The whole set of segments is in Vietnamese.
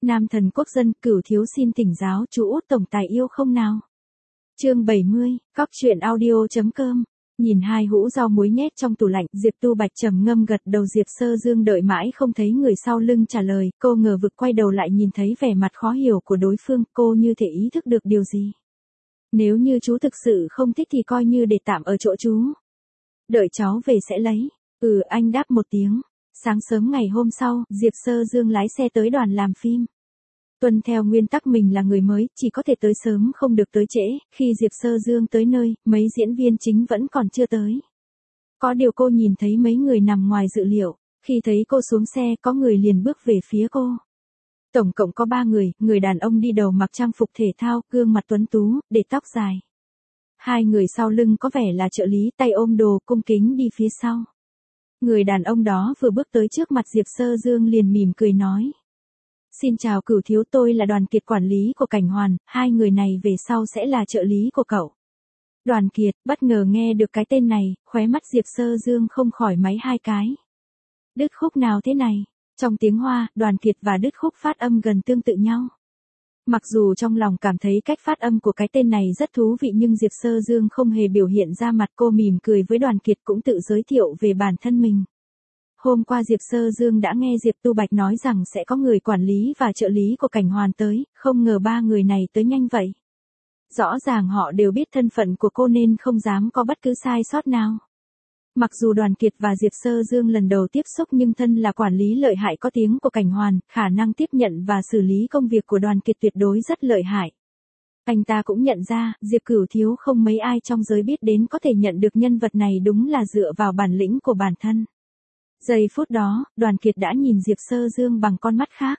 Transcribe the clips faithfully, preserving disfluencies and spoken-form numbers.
Nam thần quốc dân, Cửu thiếu xin thỉnh giáo chú út tổng tài yêu không nào. Chương bảy mươi, cóc truyện audio chấm com. Nhìn hai hũ rau muối nhét trong tủ lạnh, Diệp Tu Bạch trầm ngâm gật đầu. Diệp Sơ Dương đợi mãi không thấy người sau lưng trả lời, cô ngờ vực quay đầu lại nhìn thấy vẻ mặt khó hiểu của đối phương, cô như thể ý thức được điều gì. Nếu như chú thực sự không thích thì coi như để tạm ở chỗ chú. Đợi cháu về sẽ lấy. Ừ, anh đáp một tiếng. Sáng sớm ngày hôm sau, Diệp Sơ Dương lái xe tới đoàn làm phim. Tuân theo nguyên tắc mình là người mới, chỉ có thể tới sớm không được tới trễ. Khi Diệp Sơ Dương tới nơi, mấy diễn viên chính vẫn còn chưa tới. Có điều cô nhìn thấy mấy người nằm ngoài dự liệu. Khi thấy cô xuống xe, có người liền bước về phía cô. Tổng cộng có ba người, người đàn ông đi đầu mặc trang phục thể thao, gương mặt tuấn tú, để tóc dài. Hai người sau lưng có vẻ là trợ lý, tay ôm đồ, cung kính đi phía sau. Người đàn ông đó vừa bước tới trước mặt Diệp Sơ Dương liền mỉm cười nói. Xin chào Cửu thiếu, tôi là Đoàn Kiệt, quản lý của Cảnh Hoàn, hai người này về sau sẽ là trợ lý của cậu. Đoàn Kiệt, bất ngờ nghe được cái tên này, khóe mắt Diệp Sơ Dương không khỏi máy hai cái. Đứt khúc nào thế này? Trong tiếng Hoa, Đoàn Kiệt và đứt khúc phát âm gần tương tự nhau. Mặc dù trong lòng cảm thấy cách phát âm của cái tên này rất thú vị nhưng Diệp Sơ Dương không hề biểu hiện ra mặt. Cô mỉm cười với Đoàn Kiệt cũng tự giới thiệu về bản thân mình. Hôm qua Diệp Sơ Dương đã nghe Diệp Tu Bạch nói rằng sẽ có người quản lý và trợ lý của Cảnh Hoàn tới, không ngờ ba người này tới nhanh vậy. Rõ ràng họ đều biết thân phận của cô nên không dám có bất cứ sai sót nào. Mặc dù Đoàn Kiệt và Diệp Sơ Dương lần đầu tiếp xúc nhưng thân là quản lý lợi hại có tiếng của Cảnh Hoàn, khả năng tiếp nhận và xử lý công việc của Đoàn Kiệt tuyệt đối rất lợi hại. Anh ta cũng nhận ra, Diệp Cửu thiếu không mấy ai trong giới biết đến có thể nhận được nhân vật này đúng là dựa vào bản lĩnh của bản thân. Giây phút đó, Đoàn Kiệt đã nhìn Diệp Sơ Dương bằng con mắt khác.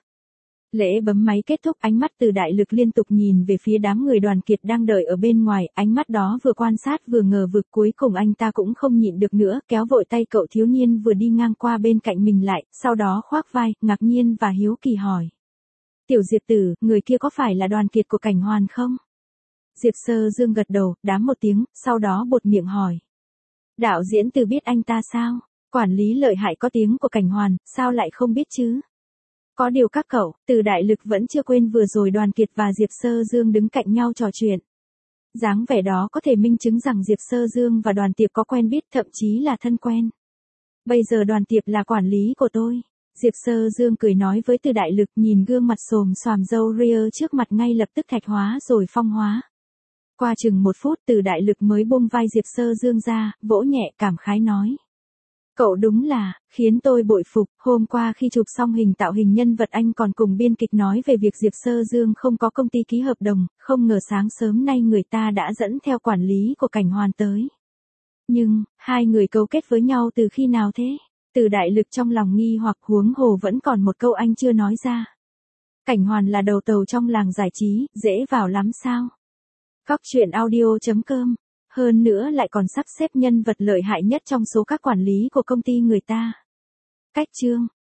Lễ bấm máy kết thúc, ánh mắt Từ Đại Lực liên tục nhìn về phía đám người Đoàn Kiệt đang đợi ở bên ngoài, ánh mắt đó vừa quan sát vừa ngờ vực, cuối cùng anh ta cũng không nhịn được nữa, kéo vội tay cậu thiếu niên vừa đi ngang qua bên cạnh mình lại, sau đó khoác vai, ngạc nhiên và hiếu kỳ hỏi. Tiểu Diệp tử, người kia có phải là Đoàn Kiệt của Cảnh Hoàn không? Diệp Sơ Dương gật đầu, đám một tiếng, sau đó buột miệng hỏi. Đạo diễn Từ biết anh ta sao? Quản lý lợi hại có tiếng của Cảnh Hoàn, sao lại không biết chứ? Có điều các cậu, Từ Đại Lực vẫn chưa quên vừa rồi Đoàn Kiệt và Diệp Sơ Dương đứng cạnh nhau trò chuyện. Dáng vẻ đó có thể minh chứng rằng Diệp Sơ Dương và Đoàn Tiệp có quen biết, thậm chí là thân quen. Bây giờ Đoàn Tiệp là quản lý của tôi. Diệp Sơ Dương cười nói với Từ Đại Lực, nhìn gương mặt xồm xoàm râu ria trước mặt ngay lập tức thạch hóa rồi phong hóa. Qua chừng một phút Từ Đại Lực mới buông vai Diệp Sơ Dương ra, vỗ nhẹ cảm khái nói. Cậu đúng là, khiến tôi bội phục, hôm qua khi chụp xong hình tạo hình nhân vật anh còn cùng biên kịch nói về việc Diệp Sơ Dương không có công ty ký hợp đồng, không ngờ sáng sớm nay người ta đã dẫn theo quản lý của Cảnh Hoàn tới. Nhưng, hai người cấu kết với nhau từ khi nào thế? Từ Đại Lực trong lòng nghi hoặc, huống hồ vẫn còn một câu anh chưa nói ra. Cảnh Hoàn là đầu tàu trong làng giải trí, dễ vào lắm sao? Cóc truyện audio chấm com. Hơn nữa lại còn sắp xếp nhân vật lợi hại nhất trong số các quản lý của công ty người ta. Cách chương